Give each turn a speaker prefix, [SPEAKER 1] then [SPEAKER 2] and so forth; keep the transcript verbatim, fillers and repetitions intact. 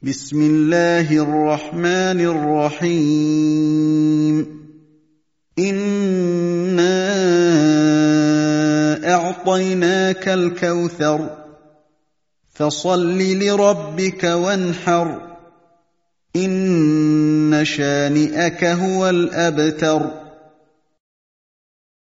[SPEAKER 1] بسم الله الرحمن الرحيم إنا أعطيناك الكوثر فصل لربك وانحر إن شانئك هو الأبتر